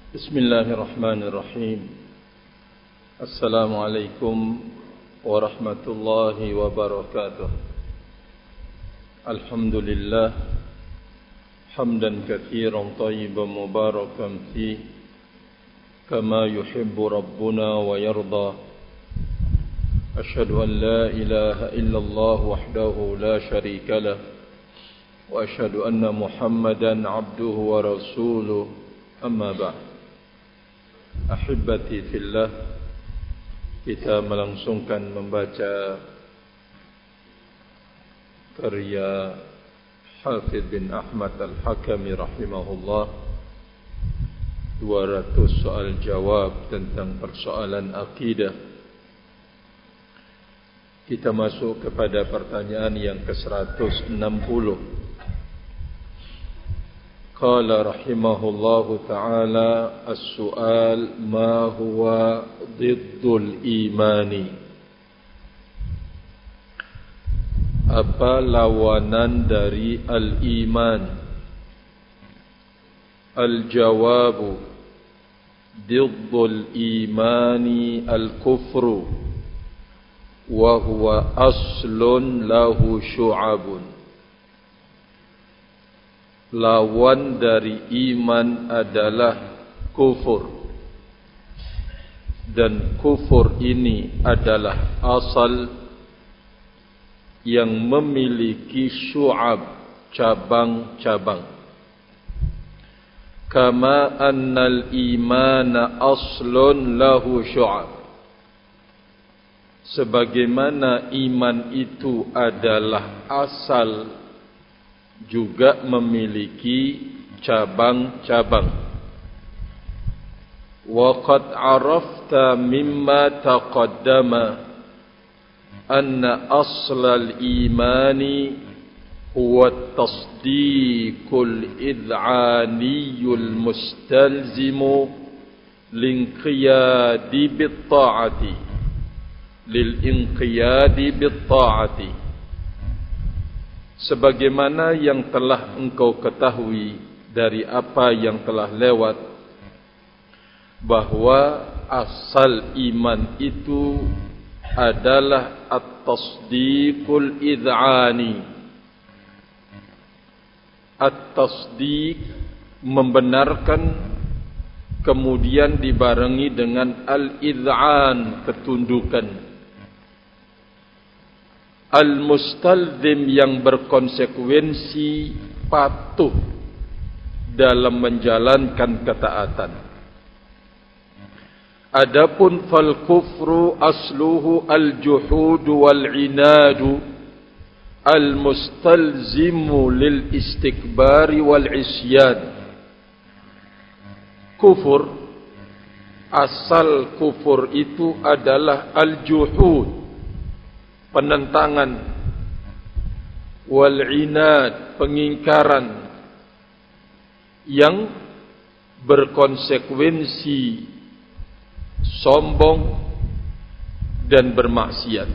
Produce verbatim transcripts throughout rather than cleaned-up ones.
Bismillahirrahmanirrahim. Assalamualaikum warahmatullahi wabarakatuh. Alhamdulillah hamdan katsiran thayyiban mubarakan fi kama yuhibbu rabbuna wa yarda. Asyhadu an la ilaha illallah wahdahu la syarika lah wa asyhadu anna Muhammadan abduhu wa rasuluh. Amma ba'd. Ahibati fillah, kita melangsungkan membaca karya Hafidh bin Ahmad Al-Hakami rahimahullah, dua ratus soal jawab tentang persoalan akidah. Kita masuk kepada pertanyaan yang ke seratus enam puluh. Qala rahimahullahu ta'ala, as-su'al ma huwa diddul imani. Apa lawanan dari al-iman? Al-jawabu diddul imani al-kufru wa huwa aslun lahu syu'abun. Lawan dari iman adalah kufur, dan kufur ini adalah asal yang memiliki syu'ab, cabang-cabang. Kama annal imana aslun lahu syu'ab, sebagaimana iman itu adalah asal juga memiliki cabang-cabang. Wa qad arafta mimma taqaddama anna aslal imani huwa at-tasdiqul id'aniyul mustalzimu linqiyadi bit-ta'ati lil inqiyadi bit-ta'ati. Sebagaimana yang telah engkau ketahui dari apa yang telah lewat, bahwa asal iman itu adalah at-tasdiqul id'ani. At-tasdiq, membenarkan, kemudian dibarengi dengan al-id'an, ketundukan. Al-mustalzim, yang berkonsekuensi patuh dalam menjalankan ketaatan. Adapun fal kufru asluhu al-juhud wal-inadu al-mustalzimu lil istikbari wal-isyan. Kufur, asal kufur itu adalah al-juhud, penentangan, wal-inad, pengingkaran, yang berkonsekuensi sombong dan bermaksiat.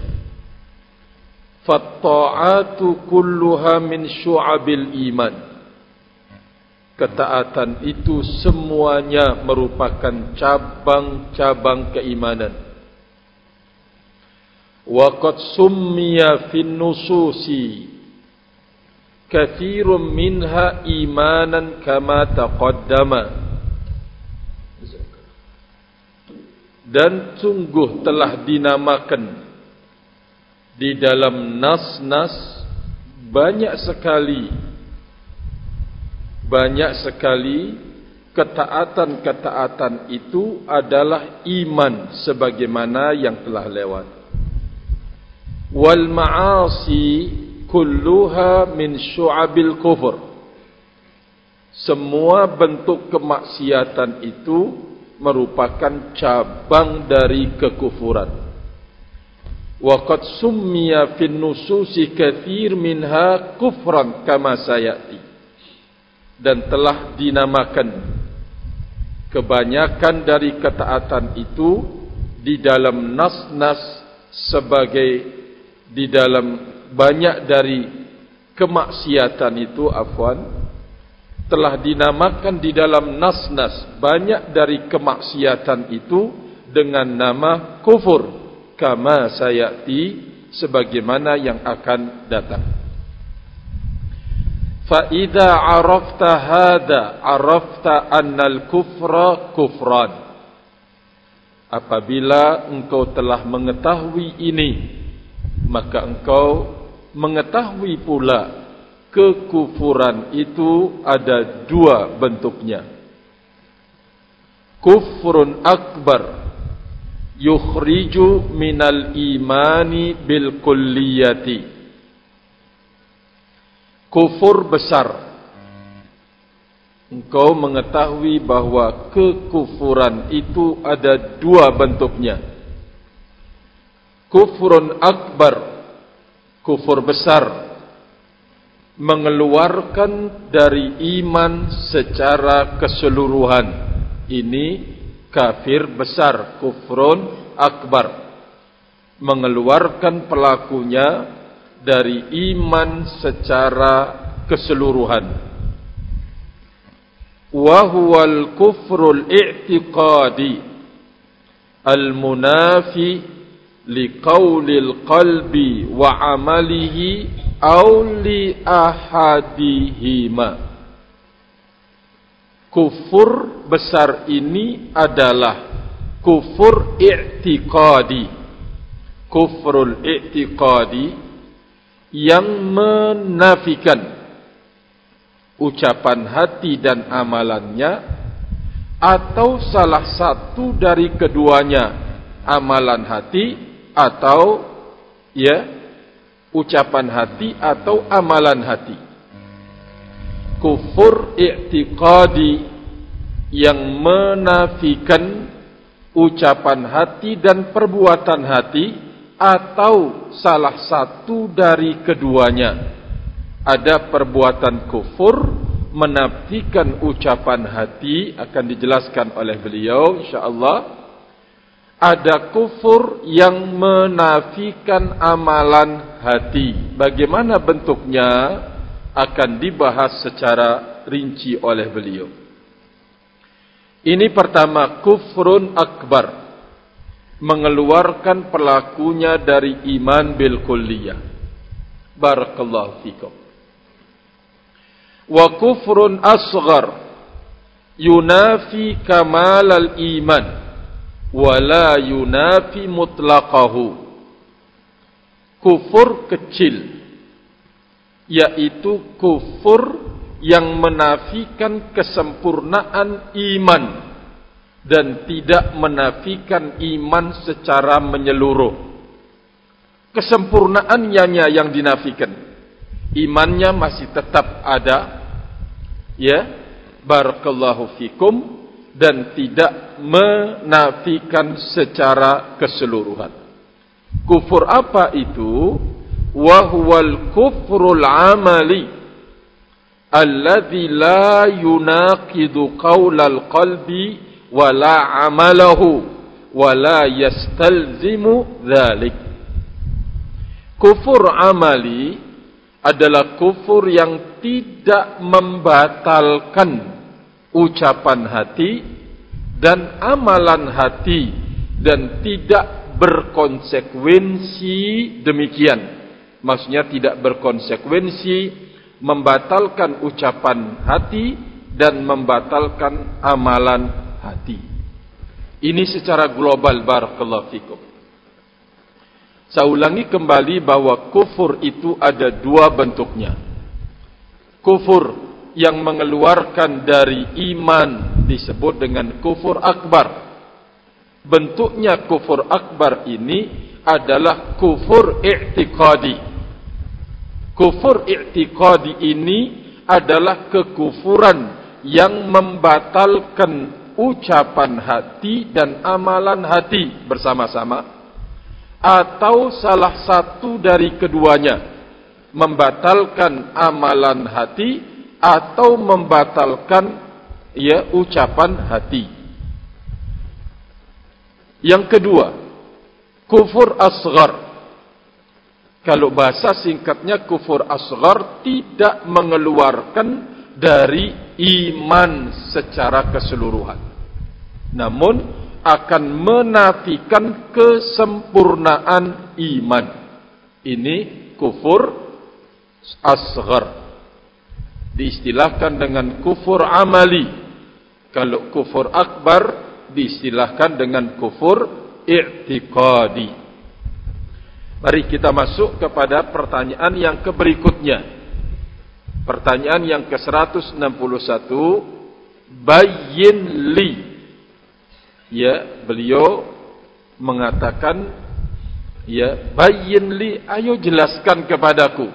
Fatta'atu kulluha min syu'abil iman. Ketaatan itu semuanya merupakan cabang-cabang keimanan. Wa qad summiya fin nususi katsirun minha imanan kama taqaddama. Dan sungguh telah dinamakan di dalam nas-nas banyak sekali banyak sekali ketaatan-ketaatan itu adalah iman, sebagaimana yang telah lewat. Wal ma'asi kulluha min syu'abil kufur. Semua bentuk kemaksiatan itu merupakan cabang dari kekufuran. Wa qad summiya fin nususi katsir minha kufran kama sayati. Dan telah dinamakan kebanyakan dari ketaatan itu di dalam nas-nas sebagai di dalam banyak dari kemaksiatan itu afwan telah dinamakan di dalam nas-nas banyak dari kemaksiatan itu dengan nama kufur, kama sayati, sebagaimana yang akan datang. Fa idza arafta hada arafta annal kufra kufran. Apabila engkau telah mengetahui ini, maka engkau mengetahui pula kekufuran itu ada dua bentuknya. Kufrun akbar yukhriju minal imani bil kulliyati. Kufur besar. Engkau mengetahui bahwa kekufuran itu ada dua bentuknya. Kufrun akbar, kufur besar, mengeluarkan dari iman secara keseluruhan. Ini kafir besar, kufrun akbar, mengeluarkan pelakunya dari iman secara keseluruhan. Wa huwal kufrul i'tiqadi al-munafi liqaulil qalbi wa amalihi aw li ahadihima. Kufur besar ini adalah kufur i'tiqadi. Kufrul i'tiqadi yang menafikan ucapan hati dan amalannya, atau salah satu dari keduanya, amalan hati atau ya ucapan hati atau amalan hati. Kufur i'tiqadi yang menafikan ucapan hati dan perbuatan hati, atau salah satu dari keduanya. Ada perbuatan kufur menafikan ucapan hati, akan dijelaskan oleh beliau insyaallah. Ada kufur yang menafikan amalan hati. Bagaimana bentuknya akan dibahas secara rinci oleh beliau. Ini pertama, kufrun akbar, mengeluarkan pelakunya dari iman bil kulliyah. Barakallahu fikum. Wa kufrun asghar yunafi kamal al iman wa la yunafi mutlaqahu. Kufur kecil, yaitu kufur yang menafikan kesempurnaan iman dan tidak menafikan iman secara menyeluruh. Kesempurnaannya yang dinafikan, imannya masih tetap ada, ya, barakallahu fikum, dan tidak menafikan secara keseluruhan. Kufur apa itu? Wa huwal kufrul amali alladzi la yunaqidu qaulal qalbi wala amalahu wala yastalzimu dzalik. Kufur amali adalah kufur yang tidak membatalkan ucapan hati dan amalan hati, dan tidak berkonsekuensi demikian. Maksudnya tidak berkonsekuensi membatalkan ucapan hati dan membatalkan amalan hati. Ini secara global, barakallahu fikum. Saya ulangi kembali bahwa kufur itu ada dua bentuknya. Kufur yang mengeluarkan dari iman disebut dengan kufur akbar. Bentuknya kufur akbar ini adalah kufur i'tiqadi. Kufur i'tiqadi ini adalah kekufuran yang membatalkan ucapan hati dan amalan hati bersama-sama, atau salah satu dari keduanya, membatalkan amalan hati atau membatalkan ya ucapan hati. Yang kedua, kufur asghar. Kalau bahasa singkatnya kufur asghar, tidak mengeluarkan dari iman secara keseluruhan, namun akan menafikan kesempurnaan iman. Ini kufur asghar, diistilahkan dengan kufur amali. Kalau kufur akbar diistilahkan dengan kufur i'tiqadi. Mari kita masuk kepada pertanyaan yang berikutnya. Pertanyaan yang ke seratus enam puluh satu, bayyin li. Ya, beliau mengatakan, ya, bayyin li, ayo jelaskan kepadaku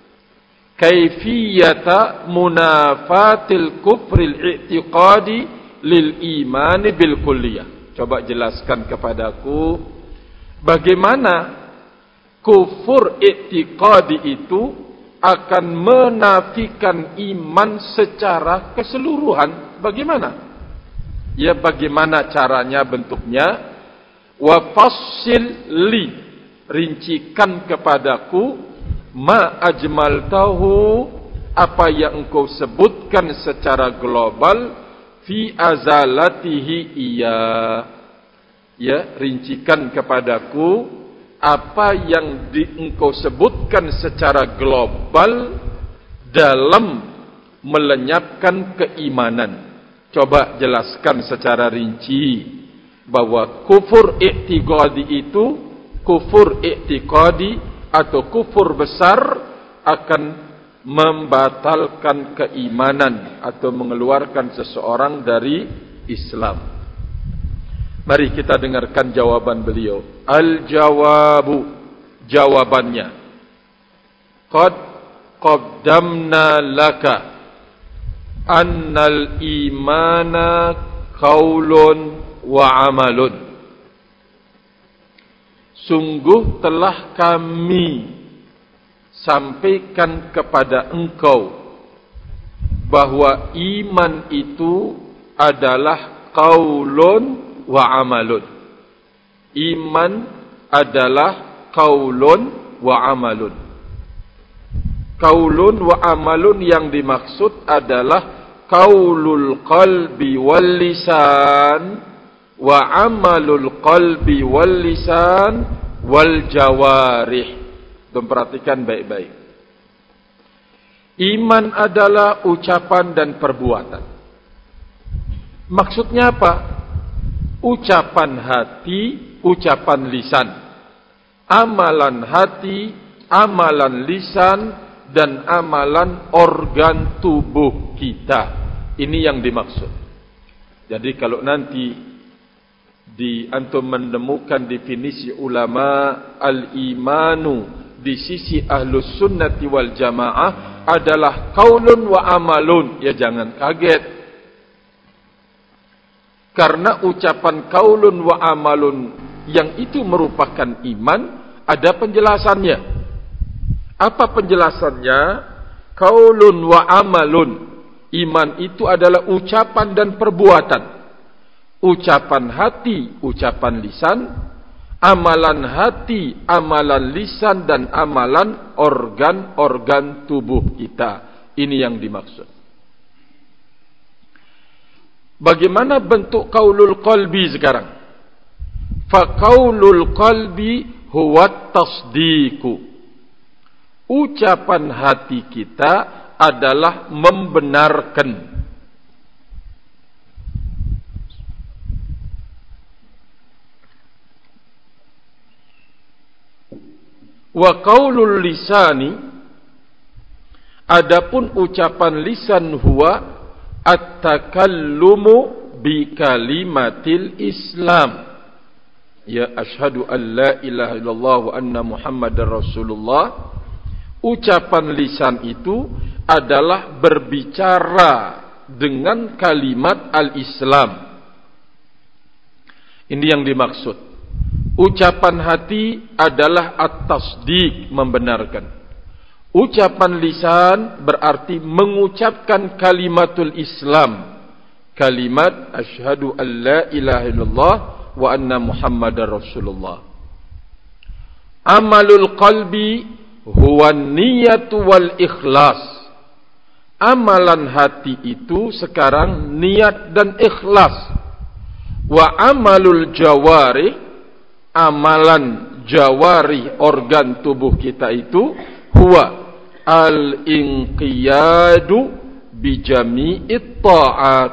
kaifiyata munafatil kufril i'tiqadi lil imani bil kulliyah. Coba jelaskan kepadaku bagaimana kufur i'tiqadi itu akan menafikan iman secara keseluruhan. Bagaimana? Ya, bagaimana caranya, bentuknya? Wa fassil li, rincikan kepadaku, ma ajmaltahu, apa yang engkau sebutkan secara global, fi azalatihi iya. Ya, rincikan kepadaku apa yang di, engkau sebutkan secara global dalam melenyapkan keimanan. Coba jelaskan secara rinci bahwa kufur i'tiqadi itu, kufur i'tiqadi atau kufur besar akan membatalkan keimanan atau mengeluarkan seseorang dari Islam. Mari kita dengarkan jawaban beliau. Al-jawabu, jawabannya. Qad qaddamna laka annal imana qaulun wa amalun. Sungguh telah kami sampaikan kepada engkau bahwa iman itu adalah qaulun wa amalun. Iman adalah qaulun wa amalun. Qaulun wa amalun yang dimaksud adalah qaulul qalbi wal lisan wa amalul qalbi wal lisan wal jawarih. Perhatikan baik-baik. Iman adalah ucapan dan perbuatan. Maksudnya apa? Ucapan hati, ucapan lisan, amalan hati, amalan lisan, dan amalan organ tubuh kita. Ini yang dimaksud. Jadi kalau nanti di antum menemukan definisi ulama, al-imanu di sisi ahlus sunnati wal jamaah adalah qaulun wa amalun, ya jangan kaget. Karena ucapan qaulun wa amalun yang itu merupakan iman, ada penjelasannya. Apa penjelasannya? Qaulun wa amalun, iman itu adalah ucapan dan perbuatan. Ucapan hati, ucapan lisan, amalan hati, amalan lisan, dan amalan organ-organ tubuh kita. Ini yang dimaksud. Bagaimana bentuk qaulul qalbi sekarang? Fa qaulul qalbi huwa tasdiqu. Ucapan hati kita adalah membenarkan. Wa qaulul lisani, adapun ucapan lisan huwa at-takallumu bi kalimatil Islam. Ya asyhadu an la ilaha illallah wa anna Muhammadar Rasulullah. Ucapan lisan itu adalah berbicara dengan kalimat al-Islam. Ini yang dimaksud. Ucapan hati adalah at-tasdiq, membenarkan. Ucapan lisan berarti mengucapkan kalimatul Islam. Kalimat asyhadu an la ilaha illallah wa anna Muhammadar Rasulullah. Amalul qalbi huwa niyatu wal ikhlas. amalan hati itu sekarang niat dan ikhlas. Wa amalul jawari, amalan jawari organ tubuh kita itu huwa al-inqiyadu bijami'it ta'at,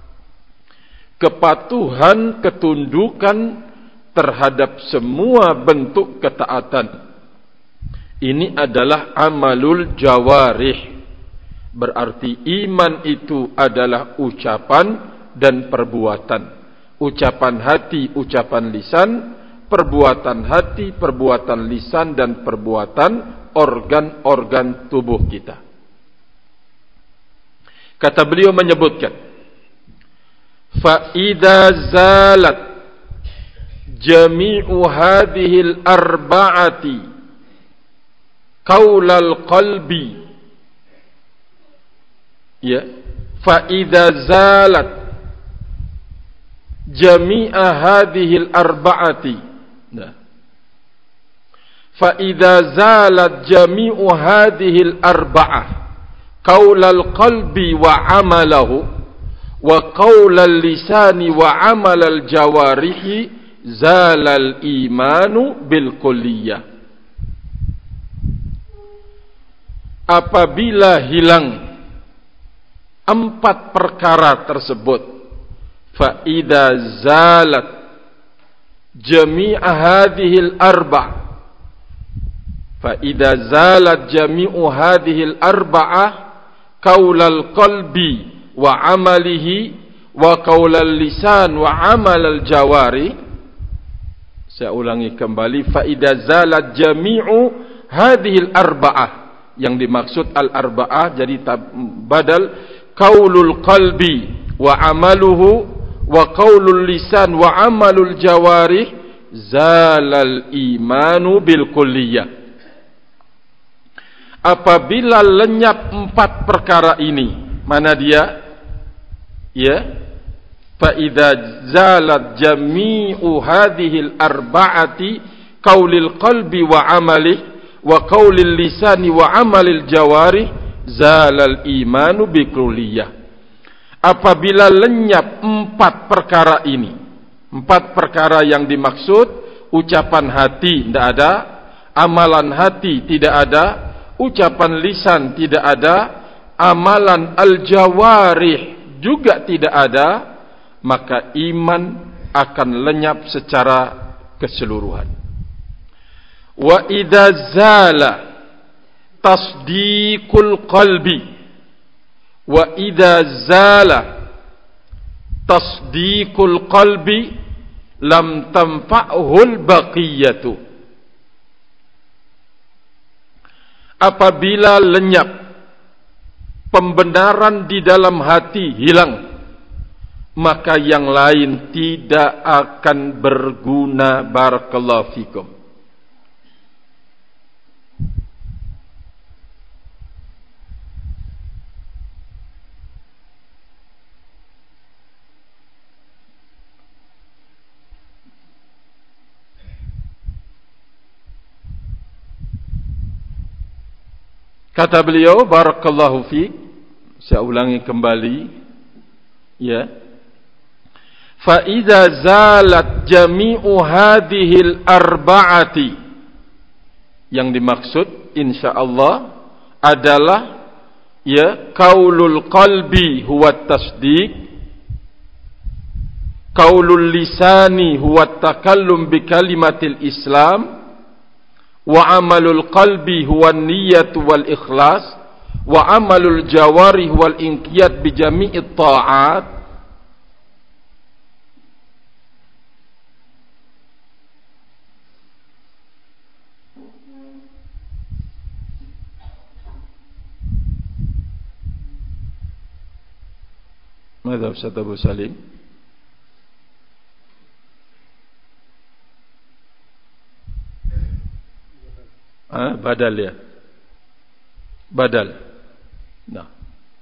kepatuhan, ketundukan terhadap semua bentuk ketaatan. Ini adalah amalul jawarih. Berarti iman itu adalah ucapan dan perbuatan. Ucapan hati, ucapan lisan, perbuatan hati, perbuatan lisan, dan perbuatan organ-organ tubuh kita. Kata beliau menyebutkan, fa idza zalat jami'u hadhil arba'ati qaulal qalbi, ya, fa idza zalat jami'a hadhil arba'ati, nah, fa idza zalat jami'u hadhil arba'ah qaulal qalbi wa amalahu wa qaulal lisani wa amalal jawarihi zalal imanu bil kulliyah. Apabila hilang empat perkara tersebut, fa idza zalat jami'a hadhil arba', fa idza zalat jami'u hadhil arba'ah qaulal qalbi wa amalihi wa qaulal lisan wa amalal jawari. Saya ulangi kembali, fa idza zalat jami'u hadhil arba'ah, yang dimaksud al-arba'ah jadi badal qaulul qalbi wa amaluhu wa qaulul lisan wa amalul jawarih zalal imanu bil kulliyah. Apabila lenyap empat perkara ini, mana dia? Ya, fa idza zalat jami'u hadhil arba'ati qaulil qalbi wa amalihi wa qaulil lisani wa amalil jawarih zalal imanu bi kulliyah. Apabila lenyap empat perkara ini, empat perkara yang dimaksud, ucapan hati tidak ada, amalan hati tidak ada, ucapan lisan tidak ada, amalan al-jawarih juga tidak ada, maka iman akan lenyap secara keseluruhan. Wa idza zala tasdiqul qalbi, wa idza zala tasdiqul qalbi lam tanfa'hul baqiyatu. Apabila lenyap pembenaran di dalam hati hilang, maka yang lain tidak akan berguna. Barakallahu fikum. Kata beliau, barakallahu fiik, saya ulangi kembali, ya. Fa idza zalat jami'u hadhil arba'ati, yang dimaksud insyaallah adalah, ya, qaulul qalbi huwa tasdiq, qaulul lisani huwa takallum bi kalimatil islam, wa amalul qalbi huwa niyyatu wal ikhlas, wa amalul jawarih wal inqiyad bi jami'it ta'at. Mada Ustaz Abu Salim? Ah, badal ya. Badal. Nah.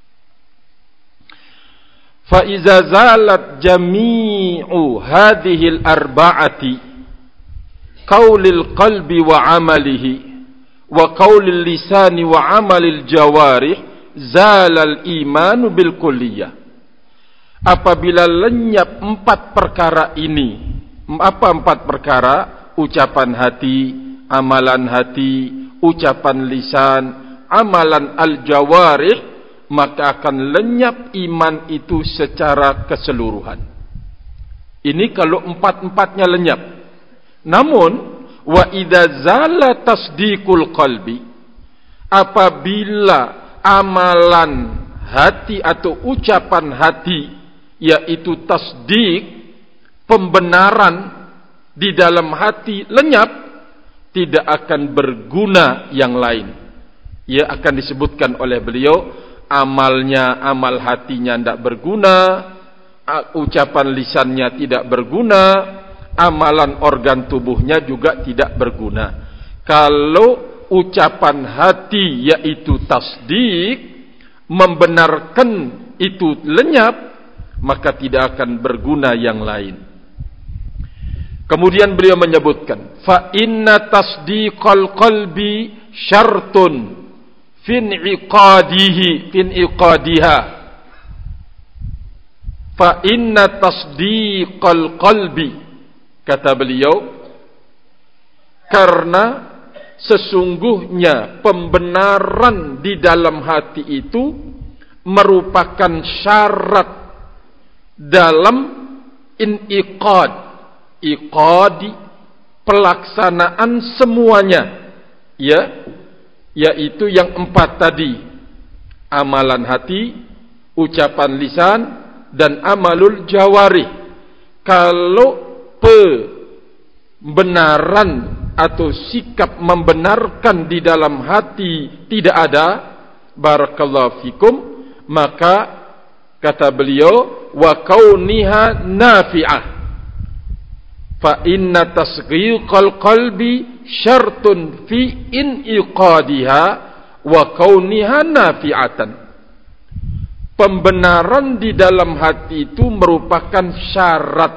Fa iza zalat jami'u hadhil arba'ati qaulil qalbi wa amalihi wa qaulil lisani wa amalil jawarih zalal imanu bil kulliyah. Apabila lenyap empat perkara ini, apa empat perkara? Ucapan hati, amalan hati, ucapan lisan, amalan al-jawarih, maka akan lenyap iman itu secara keseluruhan. Ini kalau empat-empatnya lenyap. Namun wa idza zala tasdiqul qalbi, apabila amalan hati atau ucapan hati, yaitu tasdik, pembenaran di dalam hati lenyap, tidak akan berguna yang lain. Ia akan disebutkan oleh beliau, amalnya, amal hatinya tidak berguna, ucapan lisannya tidak berguna, amalan organ tubuhnya juga tidak berguna. Kalau ucapan hati yaitu tasdik, membenarkan itu lenyap, maka tidak akan berguna yang lain. Kemudian beliau menyebutkan, fa inna tasdiqal qalbi syartun fin iqadihi fin iqadiha. Fa inna tasdiqal qalbi, kata beliau, karena sesungguhnya pembenaran di dalam hati itu merupakan syarat dalam iniqad, iqadi, pelaksanaan semuanya, ya, yaitu yang empat tadi, amalan hati, ucapan lisan, dan amalul jawarih. Kalau pembenaran atau sikap membenarkan di dalam hati tidak ada, barakallahu fikum, maka kata beliau, wa kauniha nafi'ah. Fa inna tasghiqal qalbi syartun fi iniqadiha wa kauniha nafi'atan. Pembenaran di dalam hati itu merupakan syarat,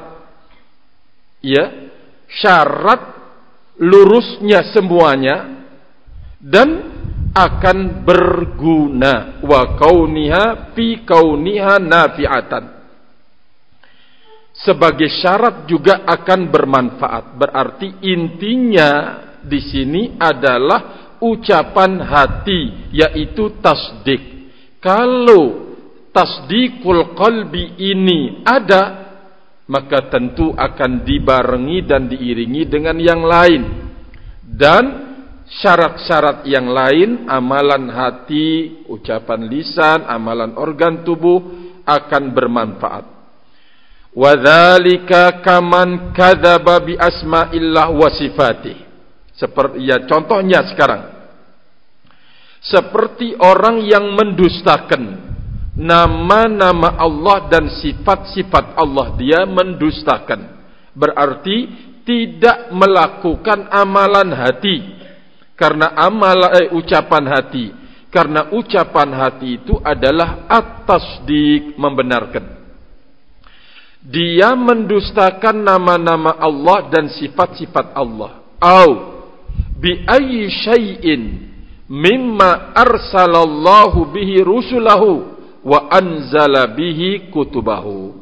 ya, syarat lurusnya semuanya dan akan berguna. Wa kauniha fi kauniha nafi'atan. Sebagai syarat juga akan bermanfaat. Berarti intinya di sini adalah ucapan hati, yaitu tasdik. Kalau tasdikul qalbi ini ada, maka tentu akan dibarengi dan diiringi dengan yang lain. Dan syarat-syarat yang lain, amalan hati, ucapan lisan, amalan organ tubuh akan bermanfaat. Wadzalika kaman kadzaba bi asma'illah wa sifatih. Seperti ya contohnya sekarang, seperti orang yang mendustakan nama-nama Allah dan sifat-sifat Allah, dia mendustakan. Berarti tidak melakukan amalan hati. Karena amal eh, ucapan hati, karena ucapan hati itu adalah at-tasdiq, membenarkan. Dia mendustakan nama-nama Allah dan sifat-sifat Allah. Au bi ayyi syai'in mimma arsalallahu bihi rusulahu wa anzala bihi kutubahu.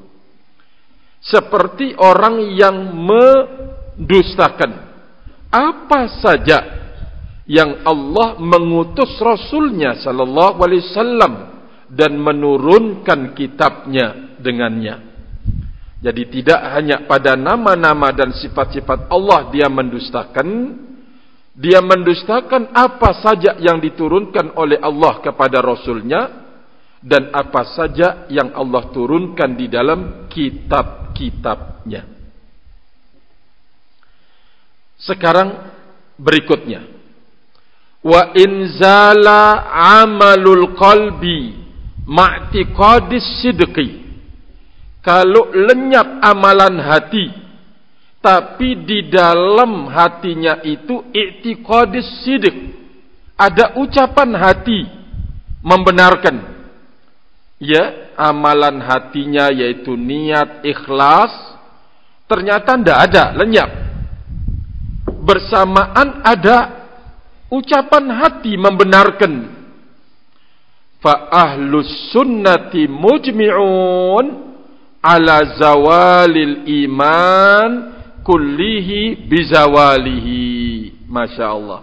Seperti orang yang mendustakan apa saja yang Allah mengutus Rasulnya sallallahu alaihi wasallam dan menurunkan kitabnya dengannya. Jadi tidak hanya pada nama-nama dan sifat-sifat Allah dia mendustakan, dia mendustakan apa saja yang diturunkan oleh Allah kepada Rasulnya dan apa saja yang Allah turunkan di dalam kitab-kitabnya. Sekarang berikutnya, wa inzala amalul qalbi ma'tiqadis sidqi. Kalau lenyap amalan hati, tapi di dalam hatinya itu i'tiqadis sidq, ada ucapan hati membenarkan, ya, amalan hatinya yaitu niat ikhlas, ternyata tidak ada, lenyap. Bersamaan ada ucapan hati membenarkan, fa ahlus sunnati mujmi'un ala zawalil iman kullihi bizawalihi. Masya Allah.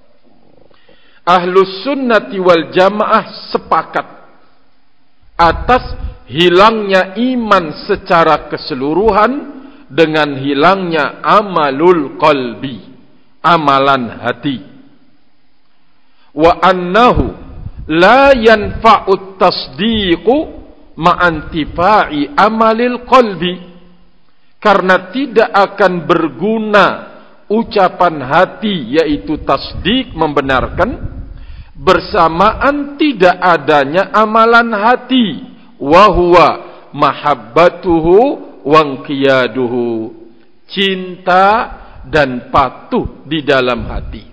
Ahlus sunnati wal jamaah sepakat atas hilangnya iman secara keseluruhan dengan hilangnya amalul qalbi, amalan hati. Wa annahu la yanfa'ut tasdiqu ma'antifa'i amalil qalbi, karena tidak akan berguna ucapan hati yaitu tasdik, membenarkan, bersamaan tidak adanya amalan hati, wa huwa mahabbatuhu wangqiyaduhu, cinta dan patuh di dalam hati.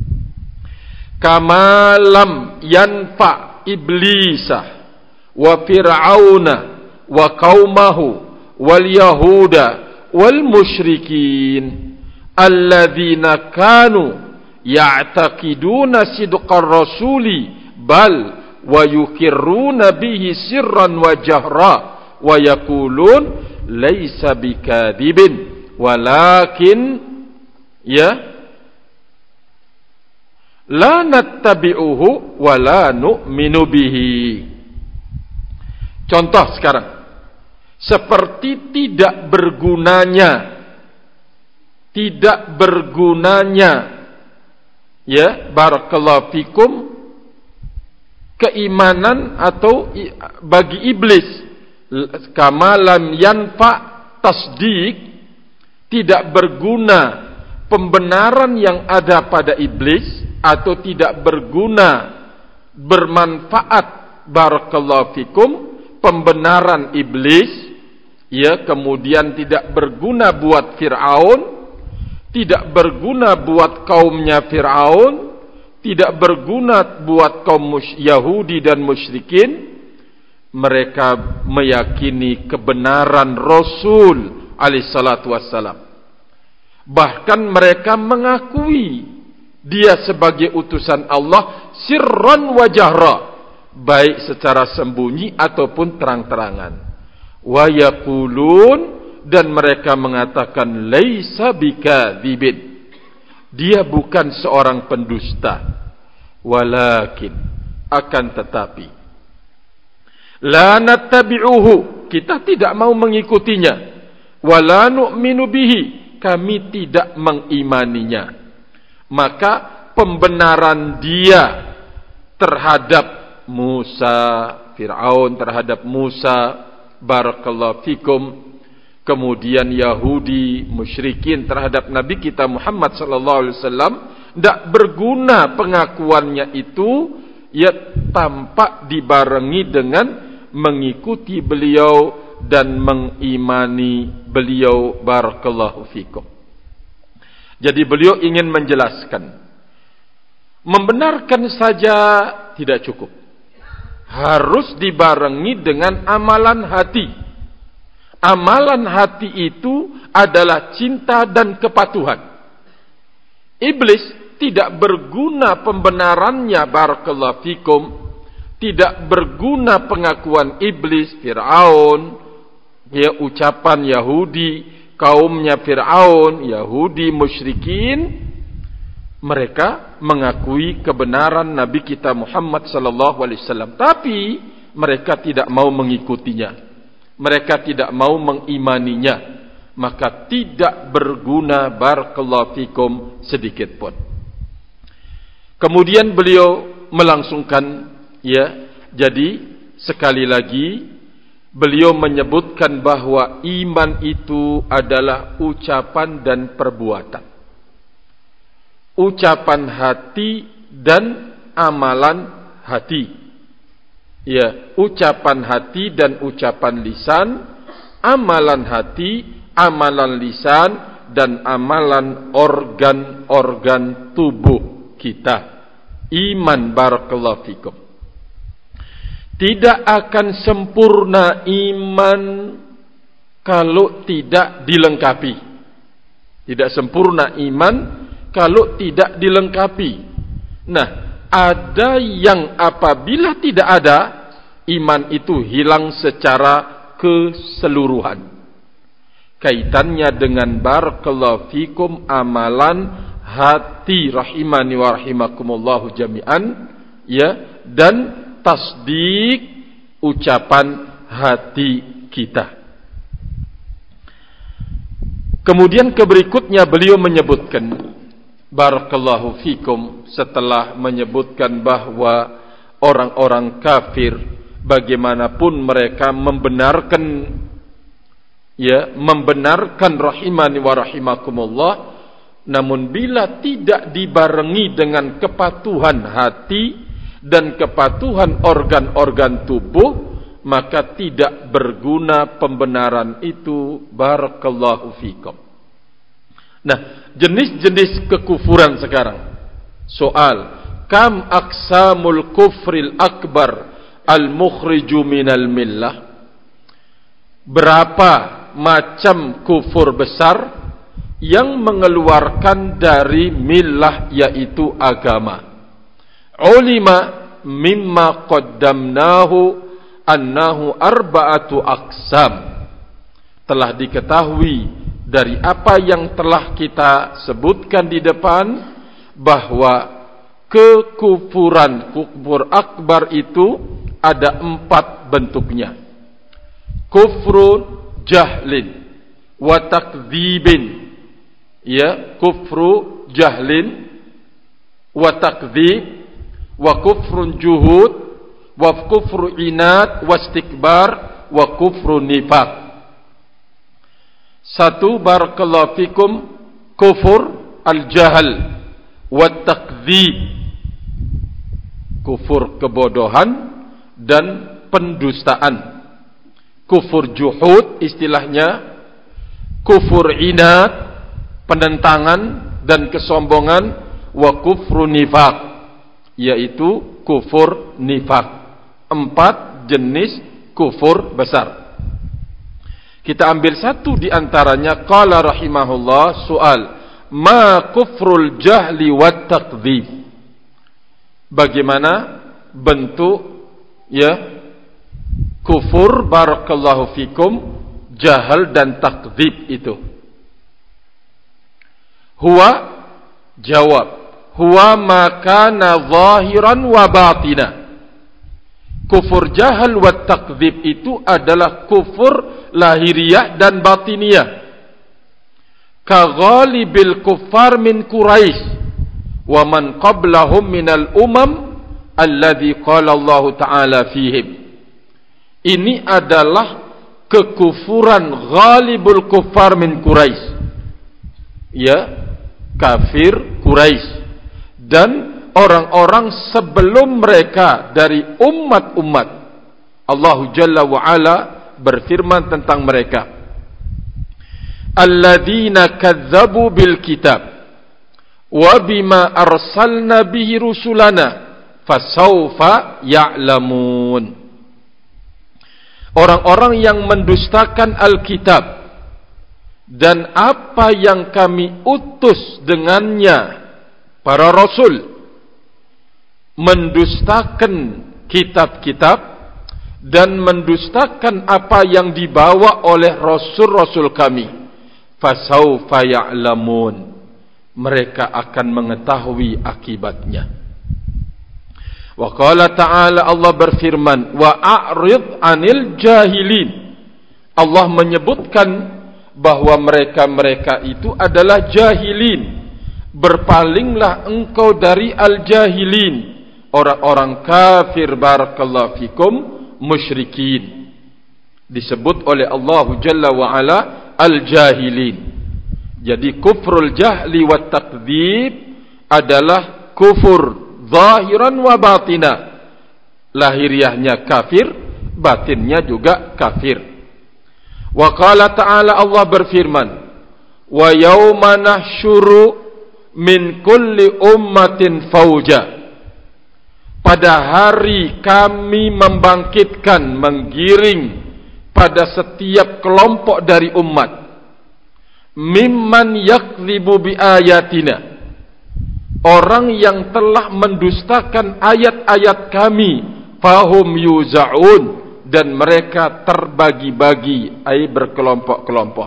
Kamalam yanfa iblisah wa fir'auna wa qaumahu wal yahuda wal musyrikin alladzina kanu ya'taqiduna sidqar rasuli bal wa yukirruna bihi sirran wa jahra wa yaqulun laisa bikadibin walakin ya la nattabi'uhu wa la nu'minu bihi. Contoh sekarang, seperti tidak bergunanya tidak bergunanya ya barakallahu fikum keimanan atau bagi iblis, kamalam yanfa tasdik, tidak berguna pembenaran yang ada pada iblis, atau tidak berguna bermanfaat barakallahu fikum pembenaran iblis, ya, kemudian tidak berguna buat Fir'aun, tidak berguna buat kaumnya Fir'aun, tidak berguna buat kaum Yahudi dan musyrikin. Mereka meyakini kebenaran Rasul alaihi salatu wassalam. Bahkan mereka mengakui dia sebagai utusan Allah sirran wa jahra, baik secara sembunyi ataupun terang-terangan. Wa yaqulun, dan mereka mengatakan laisa bikadzibin, dia bukan seorang pendusta. Walakin, akan tetapi, la nattabi'uhu, kita tidak mau mengikutinya. Wala nu'minu bihi, kami tidak mengimaninya. Maka pembenaran dia terhadap Musa, Fir'aun terhadap Musa, barakallahu fikum, kemudian Yahudi, musyrikin terhadap Nabi kita Muhammad sallallahu alaihi wasallam, tidak berguna pengakuannya itu ya tanpa dibarengi dengan mengikuti beliau dan mengimani beliau, barakallahu fikum. Jadi beliau ingin menjelaskan, membenarkan saja tidak cukup, harus dibarengi dengan amalan hati. Amalan hati itu adalah cinta dan kepatuhan. Iblis tidak berguna pembenarannya, barakallahu fikum, tidak berguna pengakuan iblis, Fir'aun, ya, ucapan Yahudi, kaumnya Fir'aun, Yahudi, musyrikin. Mereka mengakui kebenaran Nabi kita Muhammad sallallahu alaihi wasallam, tapi mereka tidak mau mengikutinya, mereka tidak mau mengimaninya, maka tidak berguna barakallahu fikum sedikit pun. Kemudian beliau melangsungkan, ya, jadi sekali lagi beliau menyebutkan bahwa iman itu adalah ucapan dan perbuatan, ucapan hati dan amalan hati. Ya, ucapan hati dan ucapan lisan, amalan hati, amalan lisan, dan amalan organ-organ tubuh kita. Iman, barakallahu fikum. Tidak akan sempurna iman kalau tidak dilengkapi. Tidak sempurna iman kalau tidak dilengkapi. Nah, ada yang apabila tidak ada, iman itu hilang secara keseluruhan. Kaitannya dengan barakallahu fikum amalan hati rahimani wa rahimakumullahu jami'an, ya, dan tasdik ucapan hati kita. Kemudian keberikutnya beliau menyebutkan barakallahu fikum, setelah menyebutkan bahwa orang-orang kafir bagaimanapun mereka membenarkan, ya, membenarkan rahimani wa rahimakumullah, namun bila tidak dibarengi dengan kepatuhan hati dan kepatuhan organ-organ tubuh, maka tidak berguna pembenaran itu. Barakallahu fikum. Nah, jenis-jenis kekufuran sekarang. Soal, kam aqsamul kufril akbar al-mukhriju minal millah? Berapa macam kufur besar yang mengeluarkan dari millah, yaitu agama? Ulima mimma qaddamnahu annahu arba'atu aqsam. Telah diketahui dari apa yang telah kita sebutkan di depan, bahwa kekufuran, kufur akbar itu ada empat bentuknya. Kufru jahlin wa takdzibin, ya, kufru jahlin wa takdzib, wa kufrun juhud, wa kufru inad wa istikbar, wa kufru nifaq. Satu, barakallahu fikum, kufur al-jahal wa takdzib, kufur kebodohan dan pendustaan. Kufur juhud istilahnya, kufur inad, penentangan dan kesombongan, wa kufru nifaq, yaitu kufur nifaq. Empat jenis kufur besar. Kita ambil satu di antaranya. Qala rahimahullah, soal, ma kufrul jahli wat takdzib? Bagaimana bentuk, ya, kufur barakallahu fikum, jahal dan takdzib itu? Huwa, jawab, huwa ma kana zahiran wa batina. Kufur jahal wa takdzib itu adalah kufur lahiriah dan batiniyah. Ka ghalibil kuffar min Quraisy wa man qablahum minal umam alladhi qala Allah Ta'ala fihim. Ini adalah kekufuran ghalibul kuffar min Quraisy, ya, kafir Quraisy, dan orang-orang sebelum mereka dari umat-umat. Allah Jalla wa Ala berfirman tentang mereka, alladzina kadzabu bil kitab wa bima arsalna bihi rusulana fasawfa ya'lamun. Orang-orang yang mendustakan Alkitab dan apa yang kami utus dengannya para rasul, mendustakan kitab-kitab dan mendustakan apa yang dibawa oleh rasul-rasul kami, fasawfa ya'lamun, mereka akan mengetahui akibatnya. Wa qala ta'ala, Allah berfirman, wa a'rid 'anil jahilin. Allah menyebutkan bahwa mereka-mereka itu adalah jahilin. Berpalinglah engkau dari al-jahilin, orang-orang kafir, barakallahu fikum, musyrikin. Disebut oleh Allah Jalla wa Ala al-jahilin. Jadi kufrul jahli wa takdzib adalah kufur zahiran wa batina. Lahiriahnya kafir, batinnya juga kafir. Wa qala ta'ala, Allah berfirman, wa yauma nahsyuru min kulli ummatin fauja. Pada hari kami membangkitkan, menggiring pada setiap kelompok dari umat, mimman yakdzibu bi ayatina, orang yang telah mendustakan ayat-ayat kami, fahum yuza'un, dan mereka terbagi-bagi, ay berkelompok-kelompok.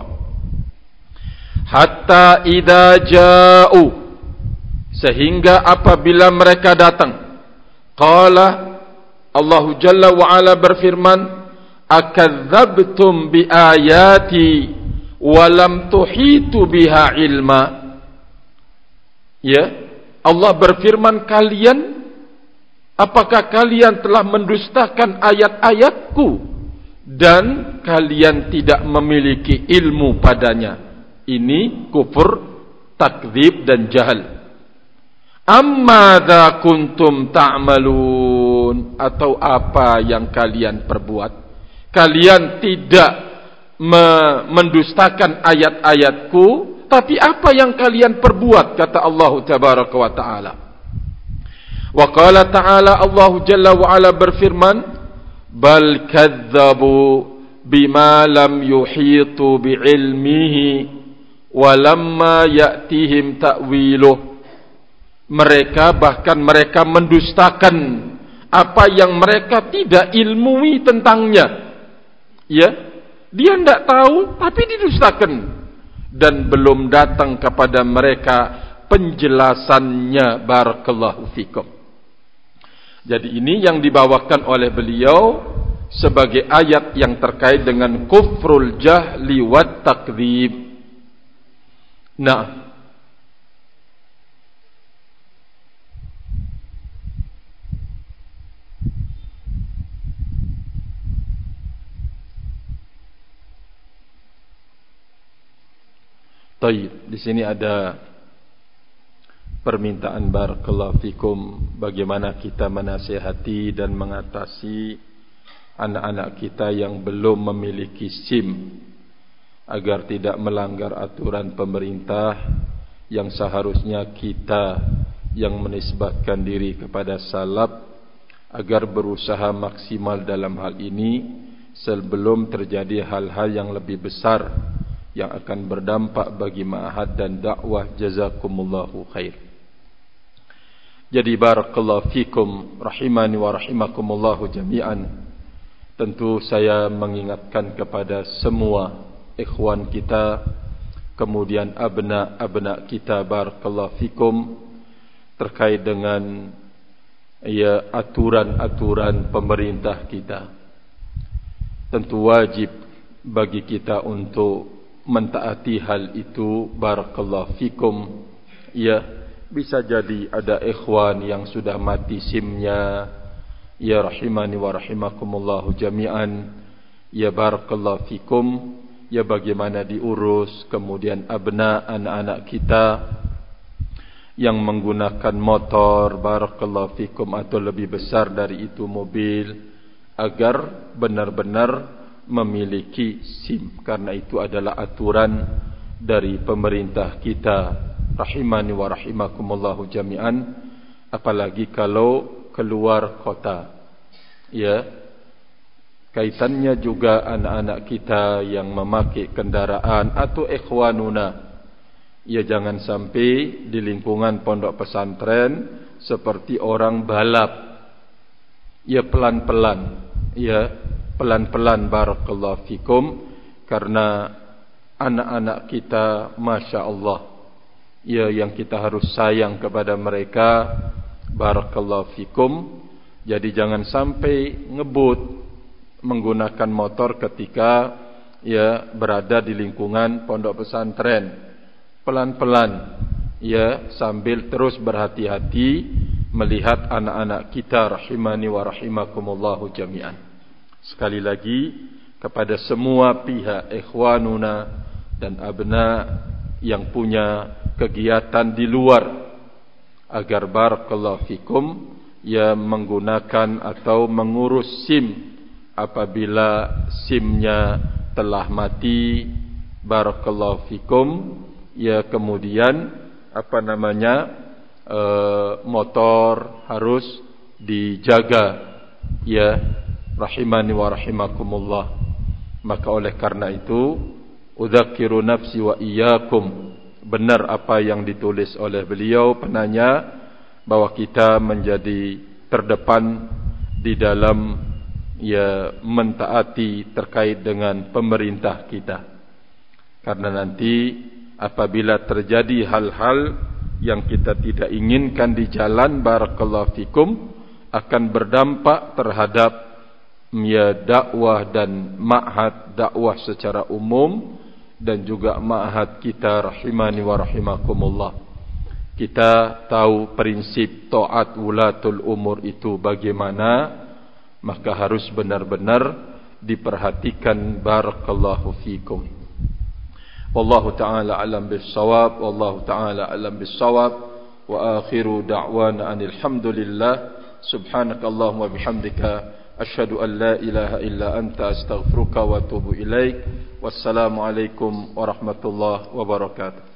Hatta idza ja'u, sehingga apabila mereka datang, qala, Allah Jalla wa Ala berfirman, akadzabtum bi ayati wa lam tuhitu biha ilma. Ya, Allah berfirman, kalian, apakah kalian telah mendustakan ayat-ayatku dan kalian tidak memiliki ilmu padanya? Ini kufur, takdzib dan jahal. Ammadza kuntum ta'malun, atau apa yang kalian perbuat? Kalian tidak mendustakan ayat-ayatku, tapi apa yang kalian perbuat? Kata Allah Tabaraka wa Ta'ala. Wa qala ta'ala, Allah Jalla wa Ala berfirman, bal kadzabu bima lam yuhitu bi'ilmihi walamma ya'tihim ta'wiluh. Mereka, bahkan mereka mendustakan apa yang mereka tidak ilmui tentangnya. Ya, dia tidak tahu tapi didustakan, dan belum datang kepada mereka penjelasannya. Barakallahu fikum. Jadi ini yang dibawakan oleh beliau sebagai ayat yang terkait dengan kufrul jahli wat takdzib. Nah, taib, di sini ada permintaan barakallahu fikum bagaimana kita menasihati dan mengatasi anak-anak kita yang belum memiliki SIM agar tidak melanggar aturan pemerintah yang seharusnya kita yang menisbatkan diri kepada salaf agar berusaha maksimal dalam hal ini sebelum terjadi hal-hal yang lebih besar yang akan berdampak bagi ma'had dan dakwah. Jazakumullahu khair. Jadi barakallahu fikum rahimani wa rahimakumullahu jami'an. Tentu saya mengingatkan kepada semua ikhwan kita, kemudian abna-abna kita, barakallahu fikum, terkait dengan ya aturan-aturan pemerintah kita. Tentu wajib bagi kita untuk mentaati hal itu, barakallahu fikum. Ya, bisa jadi ada ikhwan yang sudah mati SIM-nya, ya rahimani wa rahimakumullahu jami'an. Ya barakallahu fikum, ya bagaimana diurus. Kemudian abna, anak-anak kita yang menggunakan motor, barakallahu fikum, atau lebih besar dari itu mobil, agar benar-benar memiliki SIM, karena itu adalah aturan dari pemerintah kita, rahimani wa rahimakumullahu jami'an. Apalagi kalau keluar kota, ya, kaitannya juga anak-anak kita yang memakai kendaraan atau ikhwanuna, ya jangan sampai di lingkungan pondok pesantren seperti orang balap, ya pelan-pelan, ya pelan-pelan barakallahu fikum, karena anak-anak kita Masya Allah, ya yang kita harus sayang kepada mereka, barakallahu fikum. Jadi jangan sampai ngebut menggunakan motor ketika ya berada di lingkungan pondok pesantren. Pelan-pelan, ya, sambil terus berhati-hati melihat anak-anak kita, rahimani wa rahimakumullahu jami'an. Sekali lagi kepada semua pihak, ikhwanuna dan abna yang punya kegiatan di luar, agar barakallahu fikum ya menggunakan atau mengurus SIM apabila SIM-nya telah mati, barakallahu fikum, ya kemudian apa namanya e, motor harus dijaga, ya rahimani wa rahimakumullah. Maka oleh karena itu, udzakiru nafsi wa iyyakum, benar apa yang ditulis oleh beliau penanya, bahwa kita menjadi terdepan di dalam ya mentaati terkait dengan pemerintah kita. Karena nanti apabila terjadi hal-hal yang kita tidak inginkan di jalan, barakallahu fikum, akan berdampak terhadap ya dakwah dan ma'had dakwah secara umum, dan juga ma'had kita rahimani wa rahimakumullah. Kita tahu prinsip taat wulatul umur itu bagaimana, maka harus benar-benar diperhatikan, barakallahu fikum. Wallahu ta'ala alam bis-shawab, wallahu ta'ala alam bis-shawab, wa akhiru da'wana anil hamdulillah, subhanakallahumma bihamdika, asyhadu an la ilaha illa anta, astaghfiruka wa atubu ilaik. Wassalamu alaikum warahmatullahi wabarakatuh.